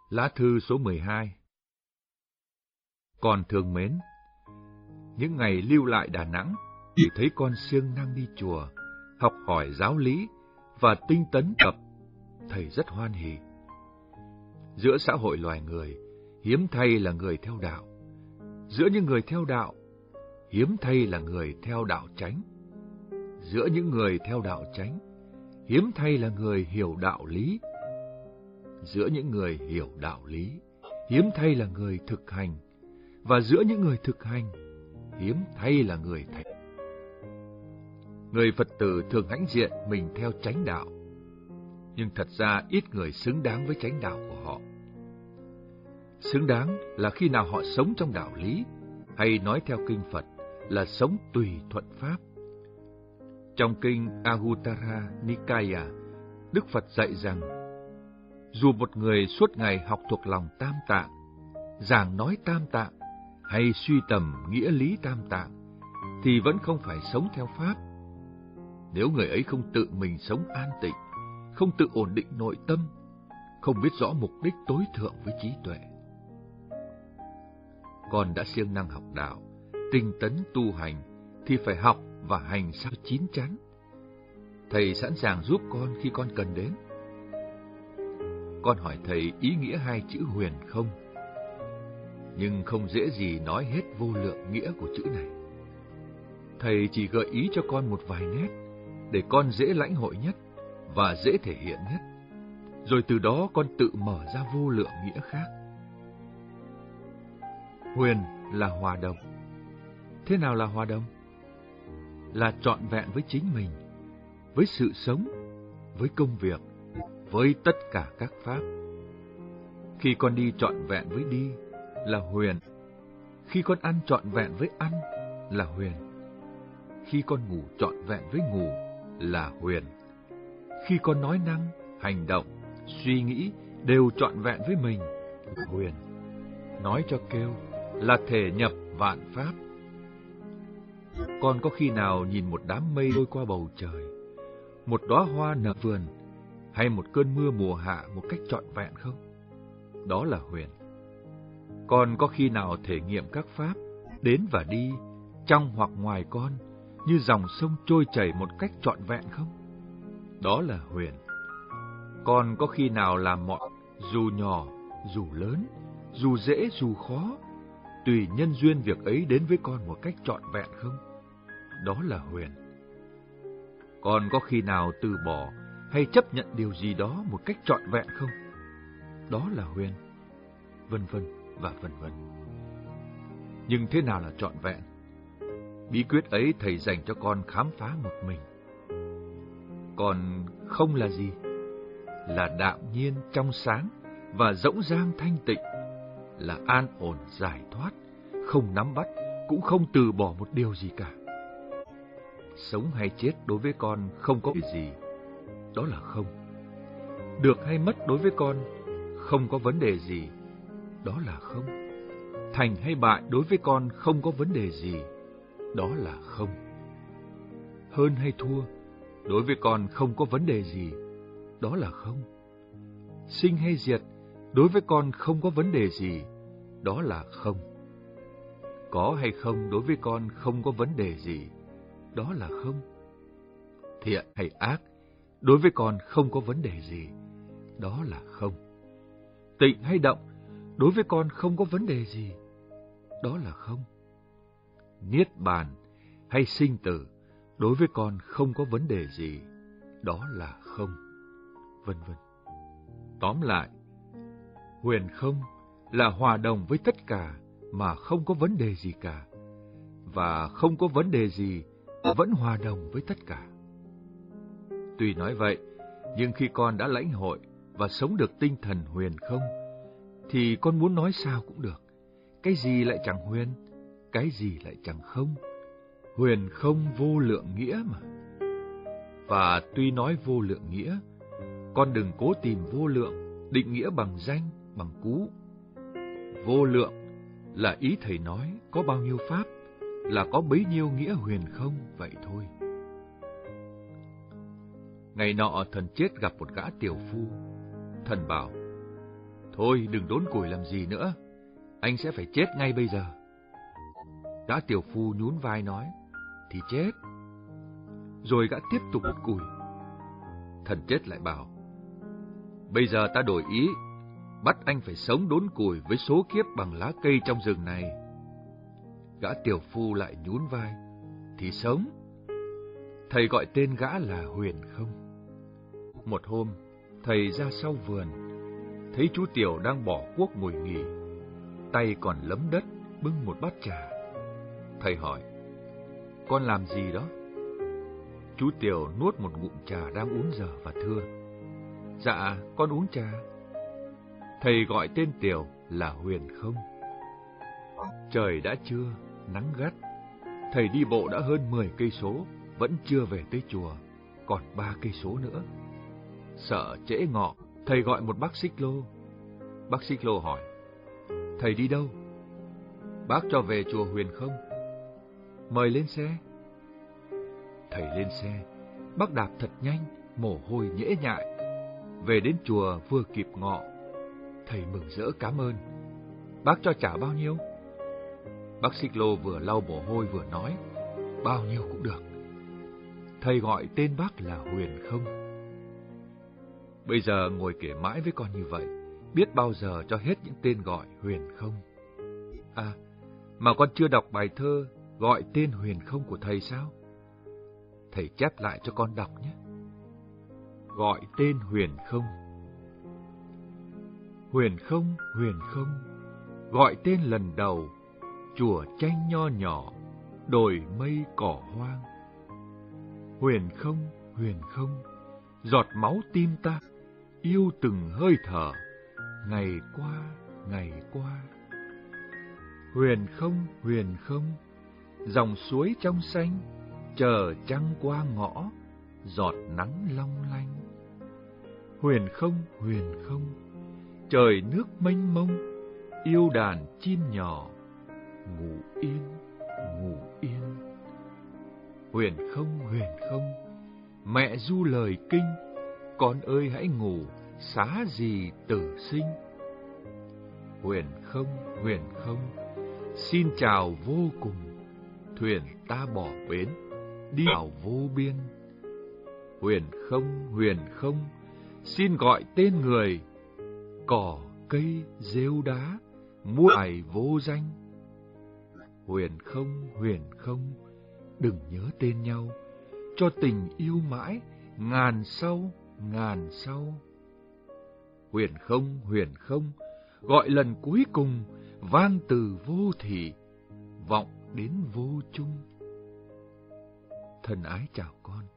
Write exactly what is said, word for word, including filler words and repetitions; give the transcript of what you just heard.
Lá thư số mười hai. Con thương mến, những ngày lưu lại Đà Nẵng thì thấy con siêng năng đi chùa, học hỏi giáo lý và tinh tấn tập, thầy rất hoan hỉ. Giữa xã hội loài người, hiếm thay là người theo đạo. Giữa những người theo đạo, hiếm thay là người theo đạo chánh. Giữa những người theo đạo chánh, hiếm thay là người hiểu đạo lý. Giữa những người hiểu đạo lý, hiếm thay là người thực hành. Và giữa những người thực hành, hiếm thay là người thành. Người Phật tử thường hãnh diện mình theo chánh đạo, nhưng thật ra ít người xứng đáng với chánh đạo của họ. Xứng đáng là khi nào họ sống trong đạo lý, hay nói theo kinh Phật là sống tùy thuận Pháp. Trong kinh Anguttara Nikaya, Đức Phật dạy rằng, dù một người suốt ngày học thuộc lòng Tam Tạng, giảng nói Tam Tạng, hay suy tầm nghĩa lý Tam Tạng, thì vẫn không phải sống theo Pháp. Nếu người ấy không tự mình sống an tịnh, không tự ổn định nội tâm, không biết rõ mục đích tối thượng với trí tuệ. Con đã siêng năng học đạo, tinh tấn tu hành, thì phải học và hành sao chín chắn. Thầy sẵn sàng giúp con khi con cần đến. Con hỏi thầy ý nghĩa hai chữ huyền không, nhưng không dễ gì nói hết vô lượng nghĩa của chữ này. Thầy chỉ gợi ý cho con một vài nét, để con dễ lãnh hội nhất và dễ thể hiện nhất. Rồi từ đó con tự mở ra vô lượng nghĩa khác. Huyền là hòa đồng. Thế nào là hòa đồng? Là trọn vẹn với chính mình, với sự sống, với công việc, với tất cả các pháp. Khi con đi trọn vẹn với đi là huyền. Khi con ăn trọn vẹn với ăn là huyền. Khi con ngủ trọn vẹn với ngủ là huyền. Khi con nói năng, hành động, suy nghĩ đều trọn vẹn với mình là huyền. Nói cho kêu là thể nhập vạn pháp. Con có khi nào nhìn một đám mây trôi qua bầu trời, một đóa hoa nở vườn, hay một cơn mưa mùa hạ một cách trọn vẹn không? Đó là huyền. Con có khi nào thể nghiệm các pháp đến và đi, trong hoặc ngoài con, như dòng sông trôi chảy một cách trọn vẹn không? Đó là huyền. Con có khi nào làm mọi, dù nhỏ, dù lớn, dù dễ, dù khó, tùy nhân duyên việc ấy đến với con một cách trọn vẹn không? Đó là huyền. Con có khi nào từ bỏ hay chấp nhận điều gì đó một cách trọn vẹn không? Đó là huyền. Vân vân và vân vân. Nhưng thế nào là trọn vẹn? Bí quyết ấy thầy dành cho con khám phá một mình. Còn không là gì? Là đạm nhiên trong sáng và rỗng rang thanh tịnh, là an ổn giải thoát, không nắm bắt, cũng không từ bỏ một điều gì cả. Sống hay chết đối với con không có gì, đó là không. Được hay mất đối với con không có vấn đề gì, đó là không. Thành hay bại đối với con không có vấn đề gì, đó là không. Hơn hay thua đối với con không có vấn đề gì, đó là không. Sinh hay diệt đối với con không có vấn đề gì, đó là không. Có hay không đối với con không có vấn đề gì, đó là không. Thiện hay ác đối với con không có vấn đề gì, đó là không. Tịnh hay động đối với con không có vấn đề gì, đó là không. Niết bàn hay sinh tử đối với con không có vấn đề gì, đó là không. Vân vân. Tóm lại, huyền không là hòa đồng với tất cả mà không có vấn đề gì cả, và không có vấn đề gì vẫn hòa đồng với tất cả. Tuy nói vậy, nhưng khi con đã lãnh hội và sống được tinh thần huyền không, thì con muốn nói sao cũng được. Cái gì lại chẳng huyền, cái gì lại chẳng không. Huyền không vô lượng nghĩa mà. Và tuy nói vô lượng nghĩa, con đừng cố tìm vô lượng, định nghĩa bằng danh, bằng cú. Vô lượng là ý thầy nói có bao nhiêu pháp, là có bấy nhiêu nghĩa huyền không vậy thôi. Ngày nọ thần chết gặp một gã tiểu phu. Thần bảo, Thôi đừng đốn củi làm gì nữa, anh sẽ phải chết ngay bây giờ. Gã tiểu phu nhún vai nói, thì chết. Rồi gã tiếp tục đốt củi. Thần chết lại bảo, bây giờ ta đổi ý, bắt anh phải sống đốn củi với số kiếp bằng lá cây trong rừng này. Gã tiểu phu lại nhún vai, thì sống. Thầy gọi tên gã là Huyền Không. Một hôm, thầy ra sau vườn, thấy chú Tiểu đang bỏ cuốc ngồi nghỉ, tay còn lấm đất bưng một bát trà. Thầy hỏi, con làm gì đó? Chú Tiểu nuốt một ngụm trà đang uống dở và thưa, dạ, con uống trà. Thầy gọi tên Tiểu là Huyền Không. Trời đã trưa, nắng gắt. Thầy đi bộ đã hơn mười cây số, vẫn chưa về tới chùa, còn ba cây số nữa. Sợ trễ ngọ, thầy gọi một bác xích lô. Bác xích lô hỏi, thầy đi đâu? Bác cho về chùa Huyền Không. Mời lên xe. Thầy lên xe, bác đạp thật nhanh, mồ hôi nhễ nhại. Về đến chùa vừa kịp ngọ. Thầy mừng rỡ cảm ơn. Bác cho trả bao nhiêu? Bác xích lô vừa lau mồ hôi vừa nói, bao nhiêu cũng được. Thầy gọi tên bác là Huyền Không. Bây giờ ngồi kể mãi với con như vậy, biết bao giờ cho hết những tên gọi Huyền Không. À, mà con chưa đọc bài thơ gọi tên Huyền Không của thầy sao? Thầy chép lại cho con đọc nhé. Gọi tên Huyền Không. Huyền Không, Huyền Không, gọi tên lần đầu, chùa tranh nho nhỏ, đồi mây cỏ hoang. Huyền Không, Huyền Không, giọt máu tim ta, yêu từng hơi thở, ngày qua, ngày qua. Huyền Không, Huyền Không, dòng suối trong xanh, chờ trăng qua ngõ, giọt nắng long lanh. Huyền Không, Huyền Không, trời nước mênh mông, yêu đàn chim nhỏ, ngủ yên, ngủ yên. Huyền Không, Huyền Không, mẹ ru lời kinh, con ơi hãy ngủ, xá gì tử sinh. Huyền Không, Huyền Không, xin chào vô cùng, thuyền ta bỏ bến, đi vào vô biên. Huyền Không, Huyền Không, xin gọi tên người, cỏ cây rêu đá, muôn ải vô danh. Huyền Không, Huyền Không, đừng nhớ tên nhau, cho tình yêu mãi, ngàn sau, ngàn sau. Huyền Không, Huyền Không, gọi lần cuối cùng, vang từ vô thị, vọng đến vô chung. Thân ái chào con.